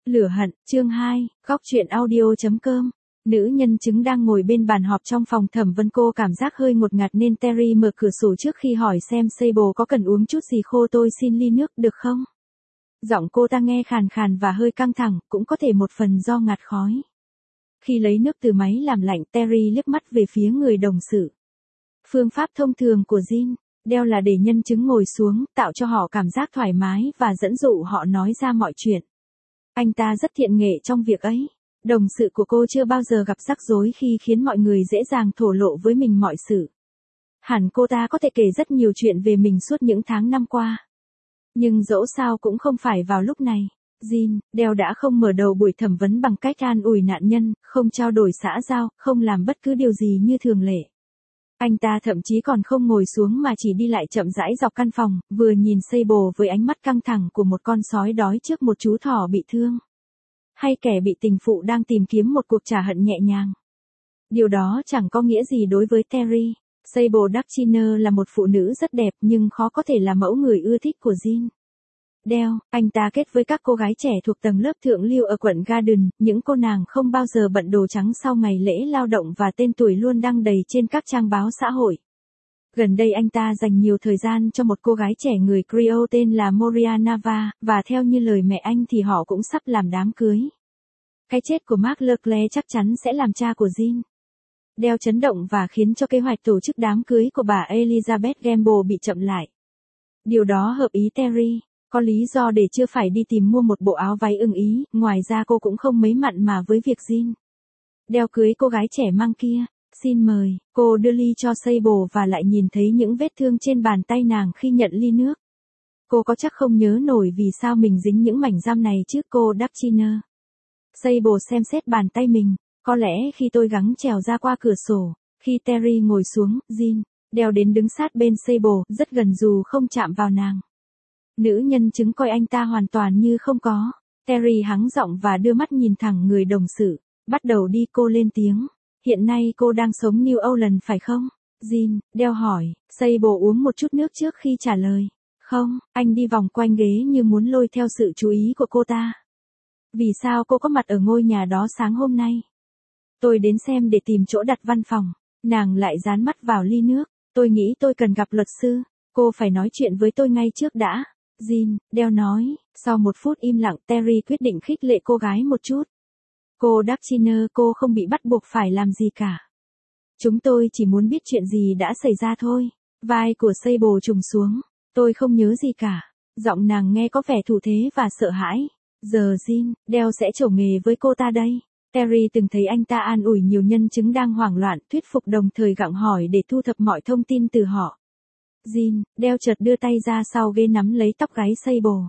Lửa hận, chương 2, góc truyện audio.com. Nữ nhân chứng đang ngồi bên bàn họp trong phòng thẩm vấn, cô cảm giác hơi ngột ngạt nên Terry mở cửa sổ trước khi hỏi xem Sable có cần uống chút gì khô, tôi xin ly nước được không? Giọng cô ta nghe khàn khàn và hơi căng thẳng, cũng có thể một phần do ngạt khói. Khi lấy nước từ máy làm lạnh, Terry liếc mắt về phía người đồng sự. Phương pháp thông thường của Jin, đeo là để nhân chứng ngồi xuống, tạo cho họ cảm giác thoải mái và dẫn dụ họ nói ra mọi chuyện. Anh ta rất thiện nghệ trong việc ấy. Đồng sự của cô chưa bao giờ gặp rắc rối khi khiến mọi người dễ dàng thổ lộ với mình mọi sự. Hẳn cô ta có thể kể rất nhiều chuyện về mình suốt những tháng năm qua. Nhưng dẫu sao cũng không phải vào lúc này. Jin, Dell đã không mở đầu buổi thẩm vấn bằng cách an ủi nạn nhân, không trao đổi xã giao, không làm bất cứ điều gì như thường lệ. Anh ta thậm chí còn không ngồi xuống mà chỉ đi lại chậm rãi dọc căn phòng, vừa nhìn Sable với ánh mắt căng thẳng của một con sói đói trước một chú thỏ bị thương. Hay kẻ bị tình phụ đang tìm kiếm một cuộc trả hận nhẹ nhàng. Điều đó chẳng có nghĩa gì đối với Terry. Sable Dutchiner là một phụ nữ rất đẹp nhưng khó có thể là mẫu người ưa thích của Jin. Dell, anh ta kết với các cô gái trẻ thuộc tầng lớp thượng lưu ở quận Garden, những cô nàng không bao giờ bận đồ trắng sau ngày lễ lao động và tên tuổi luôn đăng đầy trên các trang báo xã hội. Gần đây anh ta dành nhiều thời gian cho một cô gái trẻ người Creole tên là Moria Nava, và theo như lời mẹ anh thì họ cũng sắp làm đám cưới. Cái chết của Mark Leclerc chắc chắn sẽ làm cha của Jin. Dell chấn động và khiến cho kế hoạch tổ chức đám cưới của bà Elizabeth Gamble bị chậm lại. Điều đó hợp ý Terry. Có lý do để chưa phải đi tìm mua một bộ áo váy ưng ý, ngoài ra cô cũng không mấy mặn mà với việc Jin. Dell cưới cô gái trẻ mang kia. Xin mời, cô đưa ly cho Sable và lại nhìn thấy những vết thương trên bàn tay nàng khi nhận ly nước. Cô có chắc không nhớ nổi vì sao mình dính những mảnh giam này chứ cô Dutchiner. Sable xem xét bàn tay mình, có lẽ khi tôi gắng trèo ra qua cửa sổ, khi Terry ngồi xuống, Jin, Dell đến đứng sát bên Sable, rất gần dù không chạm vào nàng. Nữ nhân chứng coi anh ta hoàn toàn như không có. Terry hắng giọng và đưa mắt nhìn thẳng người đồng sự. Bắt đầu đi, cô lên tiếng. Hiện nay cô đang sống New Orleans phải không? Jin, Dell hỏi. Sable uống một chút nước trước khi trả lời. Không, anh đi vòng quanh ghế như muốn lôi theo sự chú ý của cô ta. Vì sao cô có mặt ở ngôi nhà đó sáng hôm nay? Tôi đến xem để tìm chỗ đặt văn phòng. Nàng lại dán mắt vào ly nước. Tôi nghĩ tôi cần gặp luật sư. Cô phải nói chuyện với tôi ngay trước đã. Jin, Dell nói. Sau một phút im lặng, Terry quyết định khích lệ cô gái một chút. Cô Dutchiner, cô không bị bắt buộc phải làm gì cả. Chúng tôi chỉ muốn biết chuyện gì đã xảy ra thôi. Vai của Sable trùng xuống. Tôi không nhớ gì cả. Giọng nàng nghe có vẻ thủ thế và sợ hãi. Giờ Jin, Dell sẽ trổ nghề với cô ta đây. Terry từng thấy anh ta an ủi nhiều nhân chứng đang hoảng loạn, thuyết phục đồng thời gặng hỏi để thu thập mọi thông tin từ họ. Jin, Dell chợt đưa tay ra sau ghế nắm lấy tóc gáy Sable.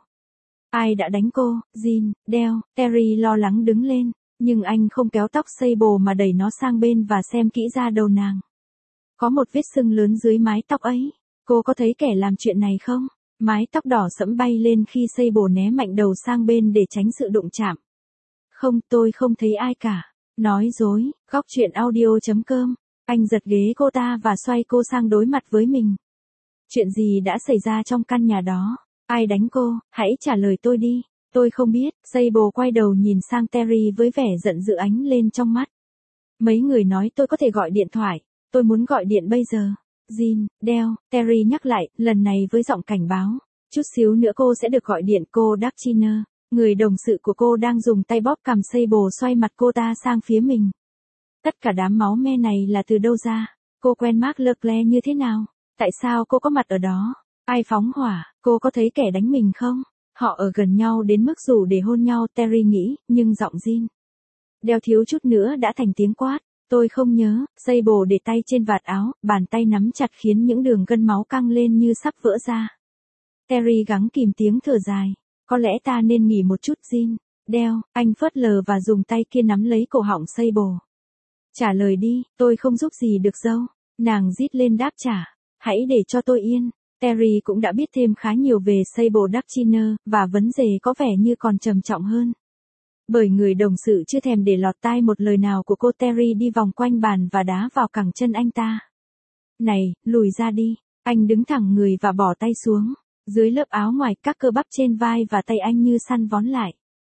Ai đã đánh cô? Jin, Dell, Terry lo lắng đứng lên, nhưng anh không kéo tóc Sable mà đẩy nó sang bên và xem kỹ ra đầu nàng. Có một vết sưng lớn dưới mái tóc ấy. Cô có thấy kẻ làm chuyện này không? Mái tóc đỏ sẫm bay lên khi Sable né mạnh đầu sang bên để tránh sự đụng chạm. Không, tôi không thấy ai cả. Nói dối, góc truyện audio.com. Anh giật ghế cô ta và xoay cô sang đối mặt với mình. Chuyện gì đã xảy ra trong căn nhà đó? Ai đánh cô? Hãy trả lời tôi đi. Tôi không biết. Sable quay đầu nhìn sang Terry với vẻ giận dữ ánh lên trong mắt. Mấy người nói tôi có thể gọi điện thoại. Tôi muốn gọi điện bây giờ. Jin, Dell, Terry nhắc lại, lần này với giọng cảnh báo. Chút xíu nữa cô sẽ được gọi điện, cô Dutchiner. Người đồng sự của cô đang dùng tay bóp cằm Sable, xoay mặt cô ta sang phía mình. Tất cả đám máu me này là từ đâu ra? Cô quen Mark Leclerc như thế nào? Tại sao cô có mặt ở đó? Ai phóng hỏa? Cô có thấy kẻ đánh mình không? Họ ở gần nhau đến mức rủ để hôn nhau, Terry nghĩ, nhưng giọng Jin. Dell thiếu chút nữa đã thành tiếng quát. Tôi không nhớ. Sable để tay trên vạt áo, bàn tay nắm chặt khiến những đường gân máu căng lên như sắp vỡ ra. Terry gắng kìm tiếng thở dài. Có lẽ ta nên nghỉ một chút. Jin, Dell, anh phớt lờ và dùng tay kia nắm lấy cổ họng Sable. Trả lời đi, tôi không giúp gì được dâu. Nàng rít lên đáp trả. Hãy để cho tôi yên. Terry cũng đã biết thêm khá nhiều về Sable Dutchiner, và vấn đề có vẻ như còn trầm trọng hơn. Bởi người đồng sự chưa thèm để lọt tai một lời nào của cô. Terry đi vòng quanh bàn và đá vào cẳng chân anh ta. Này, lùi ra đi. Anh đứng thẳng người và bỏ tay xuống. Dưới lớp áo ngoài, các cơ bắp trên vai và tay anh như săn vón lại.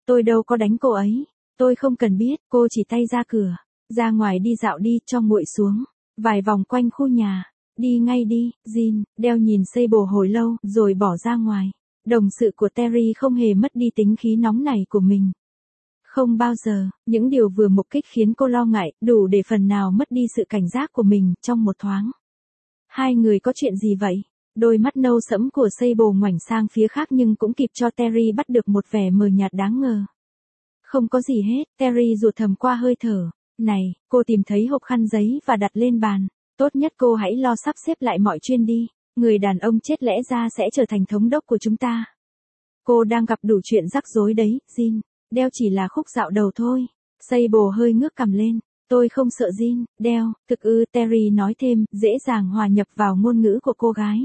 Tôi đâu có đánh cô ấy. Tôi không cần biết, cô chỉ tay ra cửa. Ra ngoài đi dạo đi, cho nguội xuống. Vài vòng quanh khu nhà. Đi ngay đi, Jin. Dale nhìn Sable hồi lâu, rồi bỏ ra ngoài. Đồng sự của Terry không hề mất đi tính khí nóng nảy của mình. Không bao giờ, những điều vừa mục kích khiến cô lo ngại, đủ để phần nào mất đi sự cảnh giác của mình, trong một thoáng. Hai người có chuyện gì vậy? Đôi mắt nâu sẫm của Sable ngoảnh sang phía khác nhưng cũng kịp cho Terry bắt được một vẻ mờ nhạt đáng ngờ. Không có gì hết, Terry rụt thầm qua hơi thở. Này, cô tìm thấy hộp khăn giấy và đặt lên bàn. Tốt nhất cô hãy lo sắp xếp lại mọi chuyện đi. Người đàn ông chết lẽ ra sẽ trở thành thống đốc của chúng ta. Cô đang gặp đủ chuyện rắc rối đấy, Jin. Dale chỉ là khúc dạo đầu thôi. Sable hơi ngước cằm lên. Tôi không sợ Jin. Dale, thực ư, Terry nói thêm, dễ dàng hòa nhập vào ngôn ngữ của cô gái.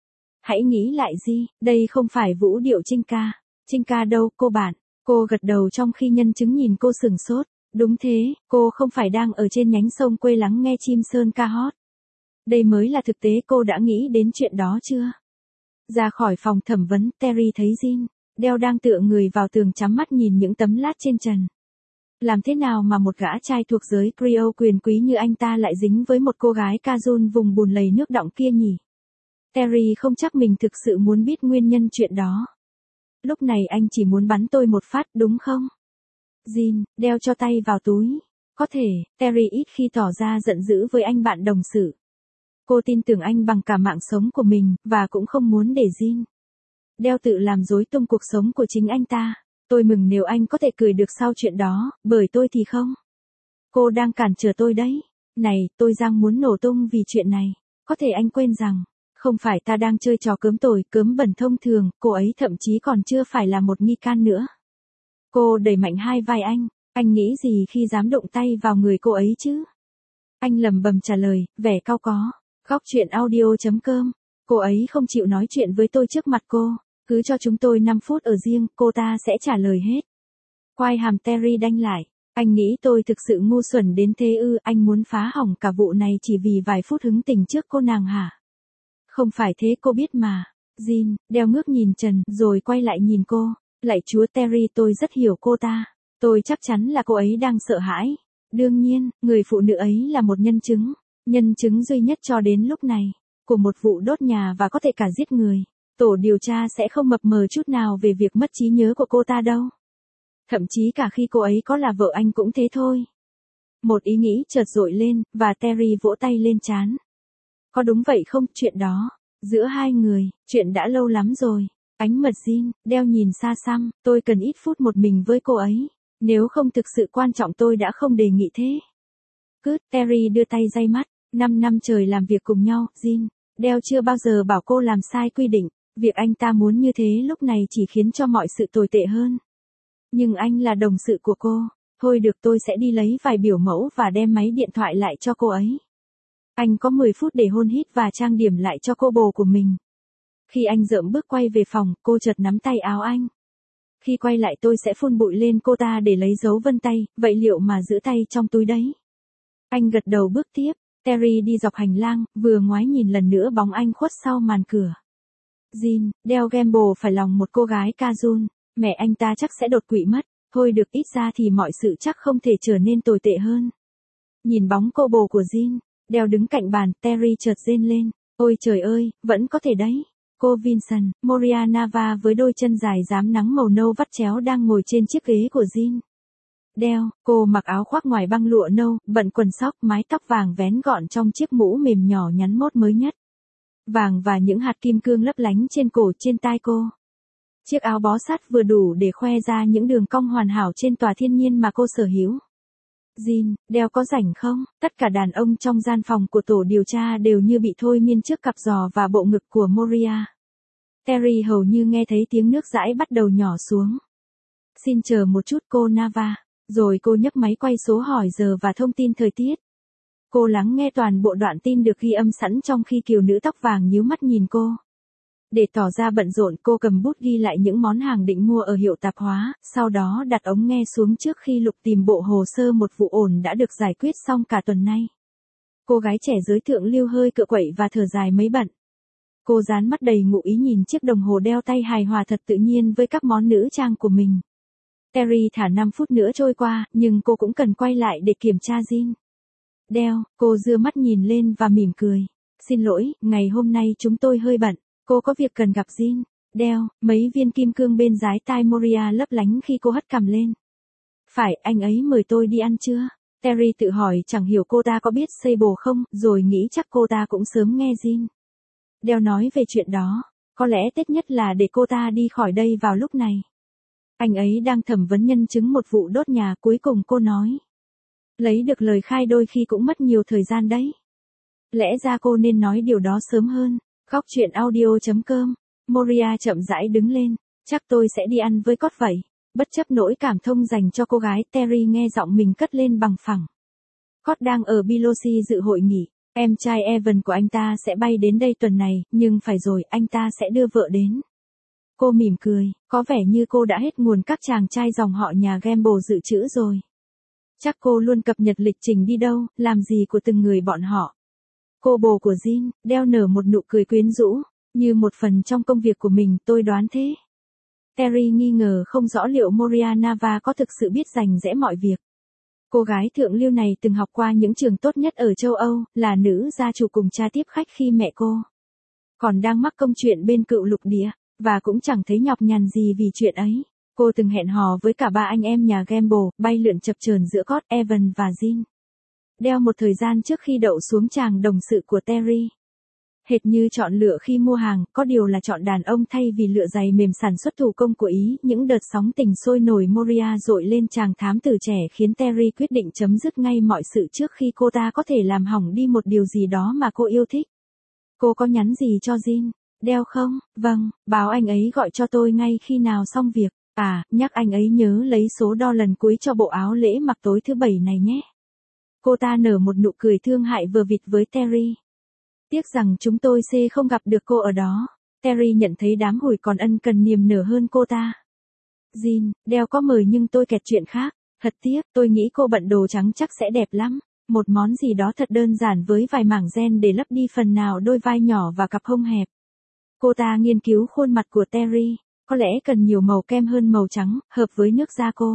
Hãy nghĩ lại gì, đây không phải vũ điệu chinh ca. Chinh ca đâu, cô bạn. Cô gật đầu trong khi nhân chứng nhìn cô sửng sốt. Đúng thế, cô không phải đang ở trên nhánh sông quê lắng nghe chim sơn ca hót. Đây mới là thực tế, cô đã nghĩ đến chuyện đó chưa? Ra khỏi phòng thẩm vấn, Terry thấy Jin. Dale đang tựa người vào tường chắm mắt nhìn những tấm lát trên trần. Làm thế nào mà một gã trai thuộc giới Creole quyền quý như anh ta lại dính với một cô gái Cajun vùng bùn lầy nước đọng kia nhỉ? Terry không chắc mình thực sự muốn biết nguyên nhân chuyện đó. Lúc này anh chỉ muốn bắn tôi một phát, đúng không? Jin, đeo cho tay vào túi. Có thể, Terry ít khi tỏ ra giận dữ với anh bạn đồng sự. Cô tin tưởng anh bằng cả mạng sống của mình, và cũng không muốn để Jin đeo tự làm rối tung cuộc sống của chính anh ta. Tôi mừng nếu anh có thể cười được sau chuyện đó, bởi tôi thì không. Cô đang cản trở tôi đấy. Này, tôi đang muốn nổ tung vì chuyện này. Có thể anh quên rằng, không phải ta đang chơi trò cớm tồi, cớm bẩn thông thường, cô ấy thậm chí còn chưa phải là một nghi can nữa. Cô đẩy mạnh hai vai anh nghĩ gì khi dám động tay vào người cô ấy chứ? Anh lẩm bẩm trả lời, vẻ cau có. Góc chuyện audio.com. Cô ấy không chịu nói chuyện với tôi trước mặt cô. Cứ cho chúng tôi 5 phút ở riêng, cô ta sẽ trả lời hết. Quai hàm Terry đanh lại. Anh nghĩ tôi thực sự ngu xuẩn đến thế ư? Anh muốn phá hỏng cả vụ này chỉ vì vài phút hứng tình trước cô nàng hả? Không phải thế, cô biết mà. Jin, đeo ngước nhìn trần, rồi quay lại nhìn cô. Lạy chúa Terry, tôi rất hiểu cô ta. Tôi chắc chắn là cô ấy đang sợ hãi. Đương nhiên, người phụ nữ ấy là một nhân chứng duy nhất cho đến lúc này, của một vụ đốt nhà và có thể cả giết người. Tổ điều tra sẽ không mập mờ chút nào về việc mất trí nhớ của cô ta đâu. Thậm chí cả khi cô ấy có là vợ anh cũng thế thôi. Một ý nghĩ chợt dội lên, và Terry vỗ tay lên trán. Có đúng vậy không, chuyện đó, giữa hai người, chuyện đã lâu lắm rồi. Ánh mật Jin, đeo nhìn xa xăm, tôi cần ít phút một mình với cô ấy. Nếu không thực sự quan trọng tôi đã không đề nghị thế. Terry đưa tay day mắt. 5 năm trời làm việc cùng nhau, Jin. Đeo chưa bao giờ bảo cô làm sai quy định. Việc anh ta muốn như thế lúc này chỉ khiến cho mọi sự tồi tệ hơn. Nhưng anh là đồng sự của cô. Thôi được, tôi sẽ đi lấy vài biểu mẫu và đem máy điện thoại lại cho cô ấy. Anh có 10 phút để hôn hít và trang điểm lại cho cô bồ của mình. Khi anh dợm bước quay về phòng, cô chợt nắm tay áo anh. Khi quay lại tôi sẽ phun bụi lên cô ta để lấy dấu vân tay, vậy liệu mà giữ tay trong túi đấy? Anh gật đầu bước tiếp. Terry đi dọc hành lang, vừa ngoái nhìn lần nữa bóng anh khuất sau màn cửa. Jin, Dale Gamble phải lòng một cô gái Cajun, mẹ anh ta chắc sẽ đột quỵ mất, thôi được, ít ra thì mọi sự chắc không thể trở nên tồi tệ hơn. Nhìn bóng cô bồ của Jin, Dale đứng cạnh bàn, Terry chợt rên lên, ôi trời ơi, vẫn có thể đấy. Cô Vincent, Moria Nava với đôi chân dài rám nắng màu nâu vắt chéo đang ngồi trên chiếc ghế của Jin. Dale, cô mặc áo khoác ngoài băng lụa nâu, bận quần sóc, mái tóc vàng vén gọn trong chiếc mũ mềm nhỏ nhắn mốt mới nhất. Vàng và những hạt kim cương lấp lánh trên cổ trên tai cô. Chiếc áo bó sát vừa đủ để khoe ra những đường cong hoàn hảo trên tòa thiên nhiên mà cô sở hữu. Jin, Dale có rảnh không? Tất cả đàn ông trong gian phòng của tổ điều tra đều như bị thôi miên trước cặp giò và bộ ngực của Moria. Terry hầu như nghe thấy tiếng nước dãi bắt đầu nhỏ xuống. Xin chờ một chút cô Nava. Rồi cô nhấc máy quay số hỏi giờ và thông tin thời tiết. Cô lắng nghe toàn bộ đoạn tin được ghi âm sẵn trong khi kiều nữ tóc vàng nhíu mắt nhìn cô. Để tỏ ra bận rộn, cô cầm bút ghi lại những món hàng định mua ở hiệu tạp hóa, sau đó đặt ống nghe xuống trước khi lục tìm bộ hồ sơ một vụ ổn đã được giải quyết xong cả tuần nay. Cô gái trẻ giới thượng lưu hơi cựa quậy và thở dài mấy bận. Cô dán mắt đầy ngụ ý nhìn chiếc đồng hồ đeo tay hài hòa thật tự nhiên với các món nữ trang của mình. Terry thả 5 phút nữa trôi qua, nhưng cô cũng cần quay lại để kiểm tra Jin. Dell, cô giơ mắt nhìn lên và mỉm cười. Xin lỗi, ngày hôm nay chúng tôi hơi bận. Cô có việc cần gặp Jin. Dell, mấy viên kim cương bên dái tai Moria lấp lánh khi cô hất cằm lên. Phải, anh ấy mời tôi đi ăn chưa? Terry tự hỏi chẳng hiểu cô ta có biết Sable không, rồi nghĩ chắc cô ta cũng sớm nghe Jin. Dell nói về chuyện đó. Có lẽ tốt nhất là để cô ta đi khỏi đây vào lúc này. Anh ấy đang thẩm vấn nhân chứng một vụ đốt nhà, cuối cùng cô nói. Lấy được lời khai đôi khi cũng mất nhiều thời gian đấy. Lẽ ra cô nên nói điều đó sớm hơn. Góc chuyện audio.com. Moria chậm rãi đứng lên. Chắc tôi sẽ đi ăn với Cốt vậy. Bất chấp nỗi cảm thông dành cho cô gái, Terry nghe giọng mình cất lên bằng phẳng. Cốt đang ở Biloxi dự hội nghị. Em trai Evan của anh ta sẽ bay đến đây tuần này, nhưng phải rồi, anh ta sẽ đưa vợ đến. Cô mỉm cười, có vẻ như cô đã hết nguồn các chàng trai dòng họ nhà Gamble dự trữ rồi. Chắc cô luôn cập nhật lịch trình đi đâu, làm gì của từng người bọn họ. Cô bồ của Jin, Dell nở một nụ cười quyến rũ, như một phần trong công việc của mình, tôi đoán thế. Terry nghi ngờ không rõ liệu Moria Nava có thực sự biết rành rẽ mọi việc. Cô gái thượng lưu này từng học qua những trường tốt nhất ở châu Âu, là nữ gia chủ cùng cha tiếp khách khi mẹ cô còn đang mắc công chuyện bên cựu lục địa, và cũng chẳng thấy nhọc nhằn gì vì chuyện ấy. Cô từng hẹn hò với cả ba anh em nhà Gamble, bay lượn chập chờn giữa Cốt, Evan và Jin. Dell một thời gian trước khi đậu xuống tràng đồng sự của Terry. Hệt như chọn lựa khi mua hàng, có điều là chọn đàn ông thay vì lựa giày mềm sản xuất thủ công của Ý. Những đợt sóng tình sôi nổi Moria dội lên chàng thám tử trẻ khiến Terry quyết định chấm dứt ngay mọi sự trước khi cô ta có thể làm hỏng đi một điều gì đó mà cô yêu thích. Cô có nhắn gì cho Jin? Dell không? Vâng, báo anh ấy gọi cho tôi ngay khi nào xong việc. À, nhắc anh ấy nhớ lấy số đo lần cuối cho bộ áo lễ mặc tối thứ Bảy này nhé. Cô ta nở một nụ cười thương hại vừa vịt với Terry. Tiếc rằng chúng tôi không gặp được cô ở đó. Terry nhận thấy đám hủi còn ân cần niềm nở hơn cô ta. Jin, Dell có mời nhưng tôi kẹt chuyện khác. Thật tiếc, tôi nghĩ cô bận đồ trắng chắc sẽ đẹp lắm. Một món gì đó thật đơn giản với vài mảng ren để lấp đi phần nào đôi vai nhỏ và cặp hông hẹp. Cô ta nghiên cứu khuôn mặt của Terry. Có lẽ cần nhiều màu kem hơn màu trắng, hợp với nước da cô.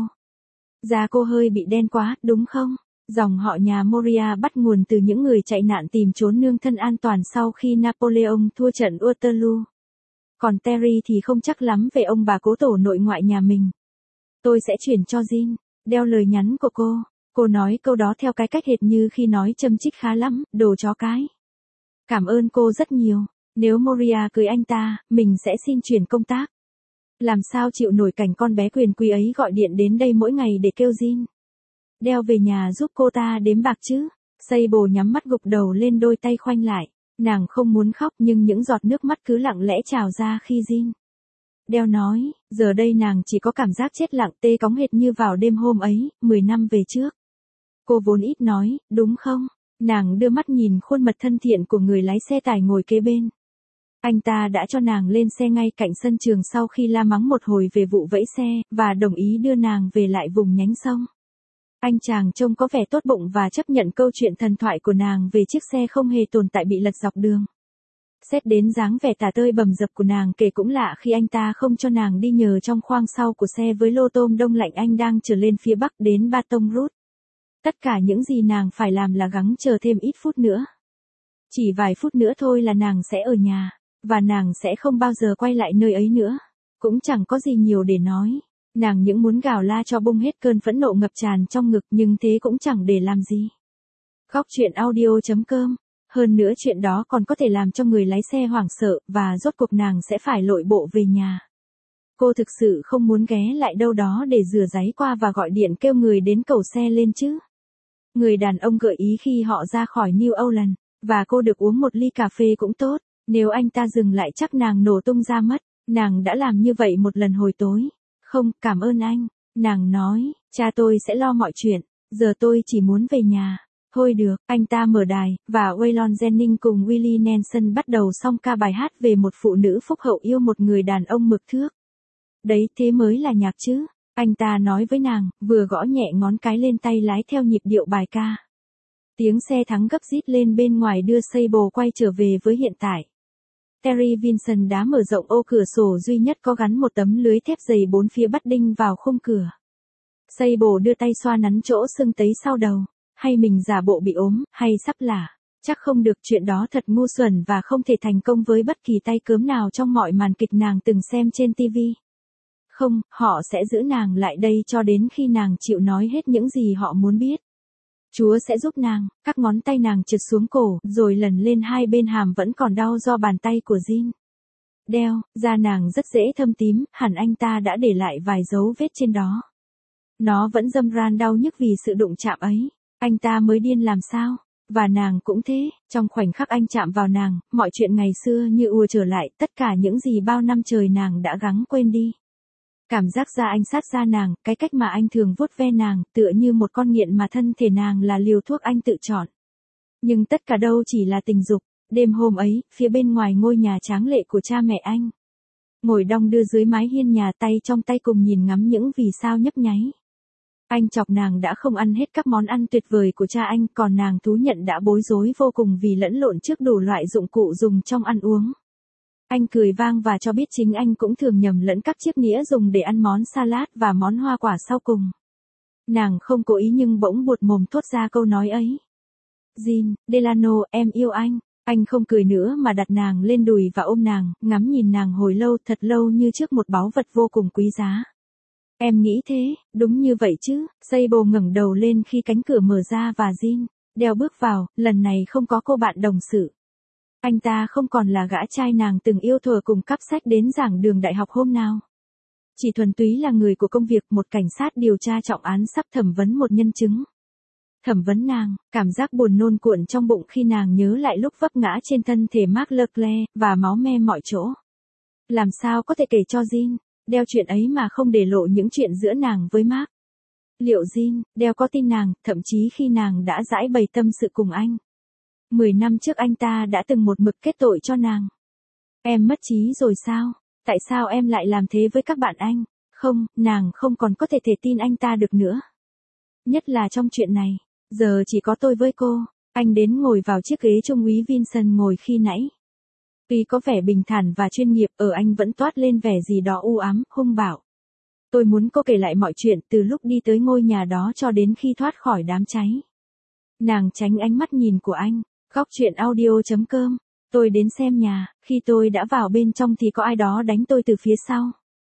Da cô hơi bị đen quá, đúng không? Dòng họ nhà Moria bắt nguồn từ những người chạy nạn tìm trốn nương thân an toàn sau khi Napoleon thua trận Waterloo. Còn Terry thì không chắc lắm về ông bà cố tổ nội ngoại nhà mình. Tôi sẽ chuyển cho Jin. Đeo lời nhắn của cô. Cô nói câu đó theo cái cách hệt như khi nói châm chích khá lắm, đồ chó cái. Cảm ơn cô rất nhiều. Nếu Moria cưới anh ta, mình sẽ xin chuyển công tác. Làm sao chịu nổi cảnh con bé quyền quý ấy gọi điện đến đây mỗi ngày để kêu Jin. Đeo về nhà giúp cô ta đếm bạc chứ. Sable nhắm mắt gục đầu lên đôi tay khoanh lại. Nàng không muốn khóc nhưng những giọt nước mắt cứ lặng lẽ trào ra khi Jin. Đeo nói, giờ đây nàng chỉ có cảm giác chết lặng tê cóng hệt như vào đêm hôm ấy, 10 năm về trước. Cô vốn ít nói, đúng không? Nàng đưa mắt nhìn khuôn mặt thân thiện của người lái xe tải ngồi kế bên. Anh ta đã cho nàng lên xe ngay cạnh sân trường sau khi la mắng một hồi về vụ vẫy xe, và đồng ý đưa nàng về lại vùng nhánh sông. Anh chàng trông có vẻ tốt bụng và chấp nhận câu chuyện thần thoại của nàng về chiếc xe không hề tồn tại bị lật dọc đường. Xét đến dáng vẻ tả tơi bầm dập của nàng kể cũng lạ khi anh ta không cho nàng đi nhờ trong khoang sau của xe với lô tôm đông lạnh anh đang trở lên phía bắc đến Baton Rouge. Tất cả những gì nàng phải làm là gắng chờ thêm ít phút nữa. Chỉ vài phút nữa thôi là nàng sẽ ở nhà, và nàng sẽ không bao giờ quay lại nơi ấy nữa. Cũng chẳng có gì nhiều để nói. Nàng những muốn gào la cho bung hết cơn phẫn nộ ngập tràn trong ngực nhưng thế cũng chẳng để làm gì. Góc chuyện audio.com. Hơn nữa chuyện đó còn có thể làm cho người lái xe hoảng sợ và rốt cuộc nàng sẽ phải lội bộ về nhà. Cô thực sự không muốn ghé lại đâu đó để rửa ráy qua và gọi điện kêu người đến cầu xe lên chứ. Người đàn ông gợi ý khi họ ra khỏi New Orleans, và cô được uống một ly cà phê cũng tốt. Nếu anh ta dừng lại chắc nàng nổ tung ra mất. Nàng đã làm như vậy một lần hồi tối. Không, cảm ơn anh. Nàng nói, cha tôi sẽ lo mọi chuyện. Giờ tôi chỉ muốn về nhà. Thôi được, anh ta mở đài, và Waylon Jennings cùng Willie Nelson bắt đầu song ca bài hát về một phụ nữ phúc hậu yêu một người đàn ông mực thước. Đấy, thế mới là nhạc chứ. Anh ta nói với nàng, vừa gõ nhẹ ngón cái lên tay lái theo nhịp điệu bài ca. Tiếng xe thắng gấp rít lên bên ngoài đưa Sable quay trở về với hiện tại. Terry Vinson đã mở rộng ô cửa sổ duy nhất có gắn một tấm lưới thép dày 4 phía bắt đinh vào khung cửa. Sable đưa tay xoa nắn chỗ sưng tấy sau đầu. Hay mình giả bộ bị ốm, hay sắp lả. Chắc không được, chuyện đó thật ngu xuẩn và không thể thành công với bất kỳ tay cớm nào trong mọi màn kịch nàng từng xem trên TV. Không, họ sẽ giữ nàng lại đây cho đến khi nàng chịu nói hết những gì họ muốn biết. Chúa sẽ giúp nàng, các ngón tay nàng trượt xuống cổ, rồi lần lên hai bên hàm vẫn còn đau do bàn tay của Jin. Đeo, da nàng rất dễ thâm tím, hẳn anh ta đã để lại vài dấu vết trên đó. Nó vẫn râm ran đau nhức vì sự đụng chạm ấy. Anh ta mới điên làm sao? Và nàng cũng thế, trong khoảnh khắc anh chạm vào nàng, mọi chuyện ngày xưa như ùa trở lại, tất cả những gì bao năm trời nàng đã gắng quên đi. Cảm giác da anh sát da nàng, cái cách mà anh thường vuốt ve nàng, tựa như một con nghiện mà thân thể nàng là liều thuốc anh tự chọn. Nhưng tất cả đâu chỉ là tình dục. Đêm hôm ấy, phía bên ngoài ngôi nhà tráng lệ của cha mẹ anh. Ngồi đong đưa dưới mái hiên nhà, tay trong tay cùng nhìn ngắm những vì sao nhấp nháy. Anh chọc nàng đã không ăn hết các món ăn tuyệt vời của cha anh, còn nàng thú nhận đã bối rối vô cùng vì lẫn lộn trước đủ loại dụng cụ dùng trong ăn uống. Anh cười vang và cho biết chính anh cũng thường nhầm lẫn các chiếc nĩa dùng để ăn món salad và món hoa quả sau cùng. Nàng không cố ý nhưng bỗng buột mồm thốt ra câu nói ấy. Jin, Delano, em yêu anh. Anh không cười nữa mà đặt nàng lên đùi và ôm nàng, ngắm nhìn nàng hồi lâu, thật lâu như trước một báu vật vô cùng quý giá. Em nghĩ thế, đúng như vậy chứ. Sable ngẩng đầu lên khi cánh cửa mở ra và Jin Đeo bước vào, lần này không có cô bạn đồng sự. Anh ta không còn là gã trai nàng từng yêu thuở cùng cắp sách đến giảng đường đại học hôm nào. Chỉ thuần túy là người của công việc, một cảnh sát điều tra trọng án sắp thẩm vấn một nhân chứng. Thẩm vấn nàng, cảm giác buồn nôn cuộn trong bụng khi nàng nhớ lại lúc vấp ngã trên thân thể Mark Leclerc, và máu me mọi chỗ. Làm sao có thể kể cho Jin Đeo chuyện ấy mà không để lộ những chuyện giữa nàng với Mark? Liệu Jin Đeo có tin nàng, thậm chí khi nàng đã giãi bày tâm sự cùng anh? 10 năm trước anh ta đã từng một mực kết tội cho nàng. Em mất trí rồi sao? Tại sao em lại làm thế với các bạn anh? Không, nàng không còn có thể tin anh ta được nữa. Nhất là trong chuyện này. Giờ chỉ có tôi với cô. Anh đến ngồi vào chiếc ghế trung úy Vincent ngồi khi nãy. Tuy có vẻ bình thản và chuyên nghiệp, ở anh vẫn toát lên vẻ gì đó u ám, hung bạo. Tôi muốn cô kể lại mọi chuyện từ lúc đi tới ngôi nhà đó cho đến khi thoát khỏi đám cháy. Nàng tránh ánh mắt nhìn của anh. Góc truyện audio.com. Tôi đến xem nhà, khi tôi đã vào bên trong thì có ai đó đánh tôi từ phía sau.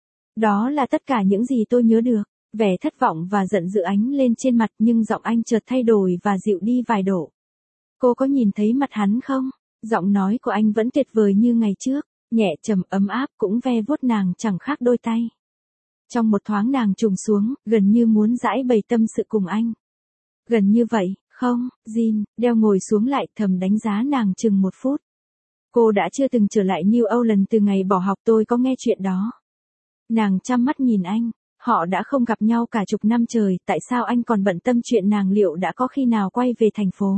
Đó là tất cả những gì tôi nhớ được. Vẻ thất vọng và giận dữ ánh lên trên mặt, nhưng giọng anh chợt thay đổi và dịu đi vài độ. Cô có nhìn thấy mặt hắn không? Giọng nói của anh vẫn tuyệt vời như ngày trước, nhẹ trầm ấm áp, cũng ve vuốt nàng chẳng khác đôi tay. Trong một thoáng nàng trùng xuống, gần như muốn giãi bày tâm sự cùng anh. Gần như vậy, không, Jin Đeo ngồi xuống lại, thầm đánh giá nàng chừng 1 phút. Cô đã chưa từng trở lại New Orleans từ ngày bỏ học, tôi có nghe chuyện đó. Nàng chăm mắt nhìn anh. Họ đã không gặp nhau cả chục năm trời, tại sao anh còn bận tâm chuyện nàng liệu đã có khi nào quay về thành phố?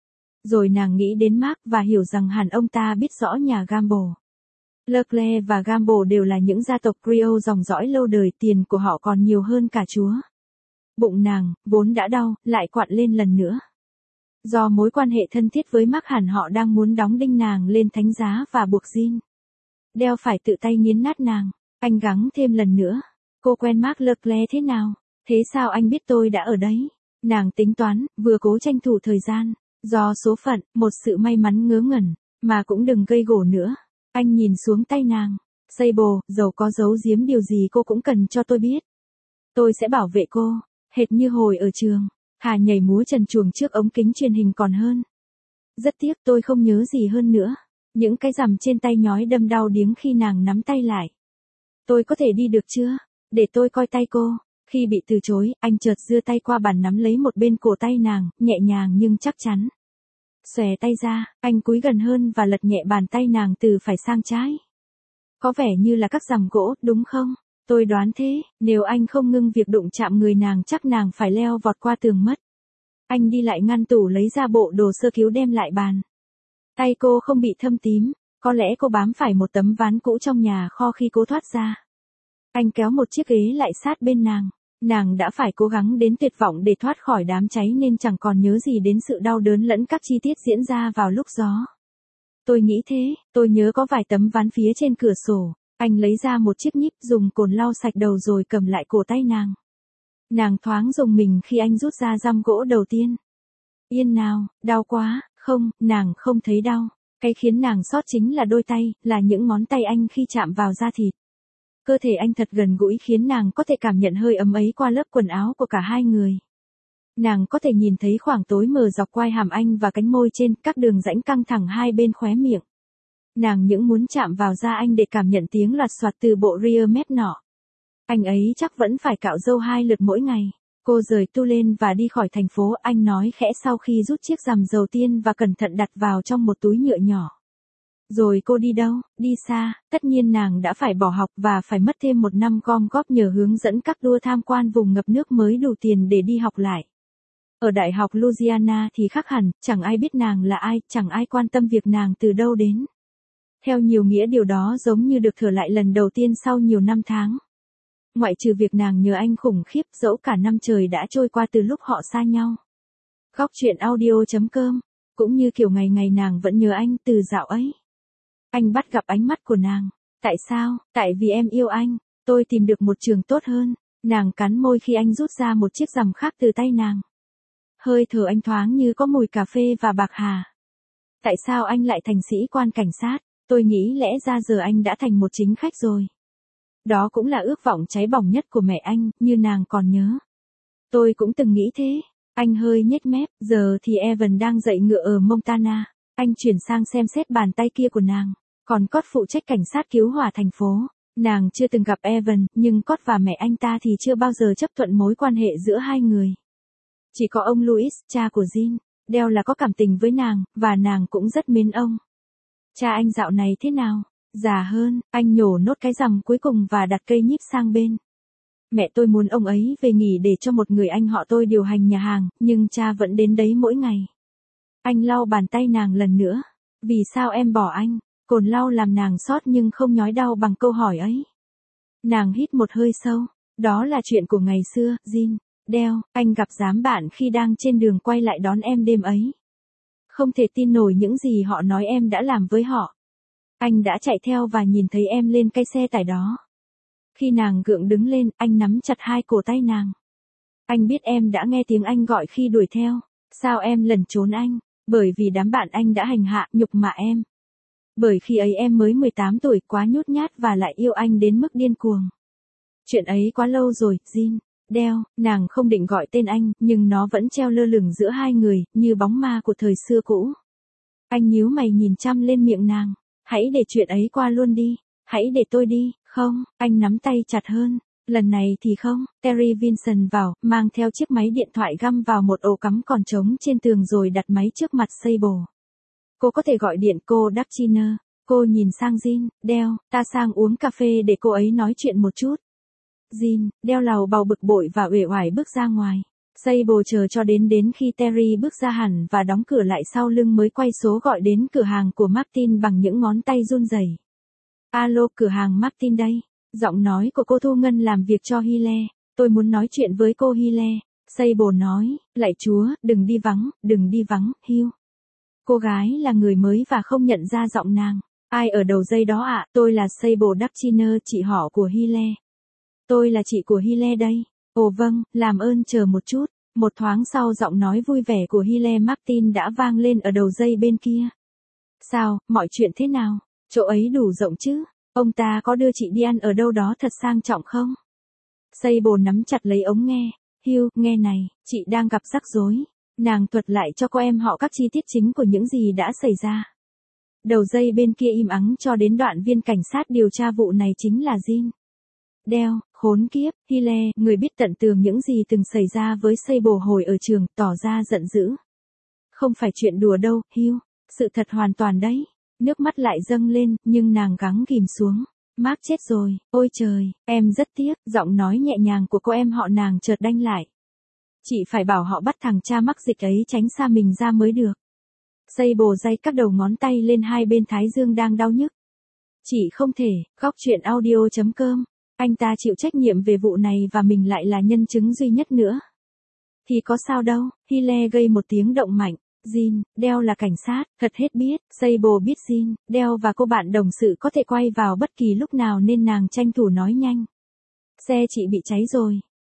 Rồi nàng nghĩ đến Mark và hiểu rằng hẳn ông ta biết rõ nhà Gamble. Leclerc và Gamble đều là những gia tộc Creole dòng dõi lâu đời, tiền của họ còn nhiều hơn cả chúa. Bụng nàng, vốn đã đau, lại quặn lên lần nữa. Do mối quan hệ thân thiết với Mark, hẳn họ đang muốn đóng đinh nàng lên thánh giá và buộc Jin Đeo phải tự tay nghiến nát nàng. Anh gắng thêm lần nữa. Cô quen Mark Leclerc thế nào? Thế sao anh biết tôi đã ở đấy? Nàng tính toán, vừa cố tranh thủ thời gian. Do số phận, một sự may mắn ngớ ngẩn, mà cũng đừng gây gổ nữa. Anh nhìn xuống tay nàng. Sable, dầu có giấu giếm điều gì cô cũng cần cho tôi biết. Tôi sẽ bảo vệ cô, hệt như hồi ở trường. Hà nhảy múa trần truồng trước ống kính truyền hình còn hơn. Rất tiếc tôi không nhớ gì hơn nữa. Những cái rằm trên tay nhói đâm đau điếng khi nàng nắm tay lại. Tôi có thể đi được chưa? Để tôi coi tay cô. Khi bị từ chối, anh chợt giơ tay qua bàn nắm lấy một bên cổ tay nàng, nhẹ nhàng nhưng chắc chắn. Xòe tay ra, anh cúi gần hơn và lật nhẹ bàn tay nàng từ phải sang trái. Có vẻ như là các rằm gỗ, đúng không? Tôi đoán thế, nếu anh không ngưng việc đụng chạm người nàng chắc nàng phải leo vọt qua tường mất. Anh đi lại ngăn tủ lấy ra bộ đồ sơ cứu đem lại bàn. Tay cô không bị thâm tím, có lẽ cô bám phải một tấm ván cũ trong nhà kho khi cố thoát ra. Anh kéo một chiếc ghế lại sát bên nàng. Nàng đã phải cố gắng đến tuyệt vọng để thoát khỏi đám cháy nên chẳng còn nhớ gì đến sự đau đớn lẫn các chi tiết diễn ra vào lúc gió. Tôi nghĩ thế, tôi nhớ có vài tấm ván phía trên cửa sổ. Anh lấy ra một chiếc nhíp, dùng cồn lau sạch đầu rồi cầm lại cổ tay nàng. Nàng thoáng rùng mình khi anh rút ra răm gỗ đầu tiên. Yên nào, đau quá, không, nàng không thấy đau. Cái khiến nàng xót chính là đôi tay, là những ngón tay anh khi chạm vào da thịt. Cơ thể anh thật gần gũi khiến nàng có thể cảm nhận hơi ấm ấy qua lớp quần áo của cả hai người. Nàng có thể nhìn thấy khoảng tối mờ dọc quai hàm anh và cánh môi trên, các đường rãnh căng thẳng hai bên khóe miệng. Nàng những muốn chạm vào da anh để cảm nhận tiếng loạt soạt từ bộ rear mép nọ. Anh ấy chắc vẫn phải cạo râu 2 lượt mỗi ngày. Cô rời tu lên và đi khỏi thành phố, anh nói khẽ sau khi rút chiếc rằm đầu tiên và cẩn thận đặt vào trong một túi nhựa nhỏ. Rồi cô đi đâu? Đi xa, tất nhiên nàng đã phải bỏ học và phải mất thêm 1 năm gom góp nhờ hướng dẫn các tour tham quan vùng ngập nước mới đủ tiền để đi học lại. Ở Đại học Louisiana thì khác hẳn, chẳng ai biết nàng là ai, chẳng ai quan tâm việc nàng từ đâu đến. Theo nhiều nghĩa điều đó giống như được thở lại lần đầu tiên sau nhiều năm tháng. Ngoại trừ việc nàng nhớ anh khủng khiếp dẫu cả năm trời đã trôi qua từ lúc họ xa nhau. Góc chuyện audio.com, cũng như kiểu ngày ngày nàng vẫn nhớ anh từ dạo ấy. Anh bắt gặp ánh mắt của nàng. Tại sao? Tại vì em yêu anh. Tôi tìm được một trường tốt hơn. Nàng cắn môi khi anh rút ra một chiếc rằm khác từ tay nàng. Hơi thở anh thoáng như có mùi cà phê và bạc hà. Tại sao anh lại thành sĩ quan cảnh sát? Tôi nghĩ lẽ ra giờ anh đã thành một chính khách rồi. Đó cũng là ước vọng cháy bỏng nhất của mẹ anh, như nàng còn nhớ. Tôi cũng từng nghĩ thế. Anh hơi nhếch mép, giờ thì Evan đang dậy ngựa ở Montana. Anh chuyển sang xem xét bàn tay kia của nàng. Còn Cốt phụ trách cảnh sát cứu hỏa thành phố. Nàng chưa từng gặp Evan, nhưng Cốt và mẹ anh ta thì chưa bao giờ chấp thuận mối quan hệ giữa hai người. Chỉ có ông Louis, cha của Jean, Dell là có cảm tình với nàng, và nàng cũng rất mến ông. Cha anh dạo này thế nào? Già hơn, anh nhổ nốt cái rằm cuối cùng và đặt cây nhíp sang bên. Mẹ tôi muốn ông ấy về nghỉ để cho một người anh họ tôi điều hành nhà hàng, nhưng cha vẫn đến đấy mỗi ngày. Anh lau bàn tay nàng lần nữa. Vì sao em bỏ anh? Cồn lau làm nàng xót nhưng không nhói đau bằng câu hỏi ấy. Nàng hít một hơi sâu. Đó là chuyện của ngày xưa, Jean. Dell, anh gặp giám bạn khi đang trên đường quay lại đón em đêm ấy. Không thể tin nổi những gì họ nói em đã làm với họ. Anh đã chạy theo và nhìn thấy em lên cái xe tải đó. Khi nàng gượng đứng lên, anh nắm chặt hai cổ tay nàng. Anh biết em đã nghe tiếng anh gọi khi đuổi theo. Sao em lẩn trốn anh? Bởi vì đám bạn anh đã hành hạ, nhục mạ em. Bởi khi ấy em mới 18 tuổi, quá nhút nhát và lại yêu anh đến mức điên cuồng. Chuyện ấy quá lâu rồi, Jean. Dell, nàng không định gọi tên anh, nhưng nó vẫn treo lơ lửng giữa hai người, như bóng ma của thời xưa cũ. Anh nhíu mày nhìn chăm lên miệng nàng. Hãy để chuyện ấy qua luôn đi. Hãy để tôi đi. Không, anh nắm tay chặt hơn. Lần này thì không. Terry Vinson vào, mang theo chiếc máy điện thoại găm vào một ổ cắm còn trống trên tường rồi đặt máy trước mặt Sable. Cô có thể gọi điện cô Dachiner. Cô nhìn sang Jean. Dell, ta sang uống cà phê để cô ấy nói chuyện một chút. Jean, Dell lầu bầu bực bội và uể oải bước ra ngoài. Sable chờ cho đến khi Terry bước ra hẳn và đóng cửa lại sau lưng mới quay số gọi đến cửa hàng của Martin bằng những ngón tay run rẩy. Alo, cửa hàng Martin đây. Giọng nói của cô Thu Ngân làm việc cho Hile. Tôi muốn nói chuyện với cô Hile. Sable nói, lạy Chúa, đừng đi vắng, Hugh. Cô gái là người mới và không nhận ra giọng nàng. Ai ở đầu dây đó ạ? Tôi là Sable Dachiner, chị họ của Hile. Tôi là chị của Hile đây. Ồ vâng, làm ơn chờ một chút. Một thoáng sau giọng nói vui vẻ của Hile Martin đã vang lên ở đầu dây bên kia. Sao, mọi chuyện thế nào? Chỗ ấy đủ rộng chứ? Ông ta có đưa chị đi ăn ở đâu đó thật sang trọng không? Sable nắm chặt lấy ống nghe. Hugh, nghe này, chị đang gặp rắc rối. Nàng thuật lại cho cô em họ các chi tiết chính của những gì đã xảy ra. Đầu dây bên kia im ắng cho đến đoạn viên cảnh sát điều tra vụ này chính là Jean. Dell, khốn kiếp, Hile, người biết tận tường những gì từng xảy ra với Sable hồi ở trường, tỏ ra giận dữ. Không phải chuyện đùa đâu, Hugh, sự thật hoàn toàn đấy. Nước mắt lại dâng lên, nhưng nàng gắng ghìm xuống. Mark chết rồi, ôi trời, em rất tiếc, giọng nói nhẹ nhàng của cô em họ nàng chợt đanh lại. Chị phải bảo họ bắt thằng cha mắc dịch ấy tránh xa mình ra mới được. Sable day các đầu ngón tay lên hai bên thái dương đang đau nhức. Chị không thể, góc chuyện audio.com. Anh ta chịu trách nhiệm về vụ này và mình lại là nhân chứng duy nhất nữa. Thì có sao đâu, Hile gây một tiếng động mạnh. Jean, Dell là cảnh sát, thật hết biết, Sable biết Jean, Dell và cô bạn đồng sự có thể quay vào bất kỳ lúc nào nên nàng tranh thủ nói nhanh. Xe chị bị cháy rồi.